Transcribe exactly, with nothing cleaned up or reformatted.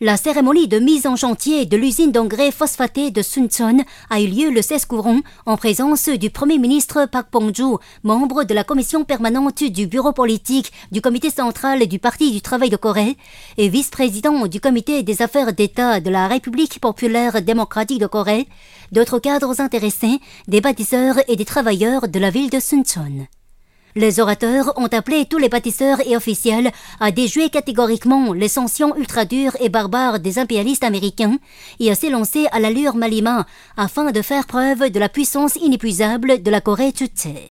La cérémonie de mise en chantier de l'usine d'engrais phosphaté de Suncheon a eu lieu le seize courant en présence du Premier ministre Park Bong-joo, membre de la commission permanente du bureau politique du comité central du Parti du travail de Corée et vice-président du comité des affaires d'État de la République populaire démocratique de Corée, d'autres cadres intéressés, des bâtisseurs et des travailleurs de la ville de Suncheon. Les orateurs ont appelé tous les bâtisseurs et officiels à déjouer catégoriquement les sanctions ultra-dures et barbares des impérialistes américains et à s'élancer à l'allure Malima afin de faire preuve de la puissance inépuisable de la Corée Chutche.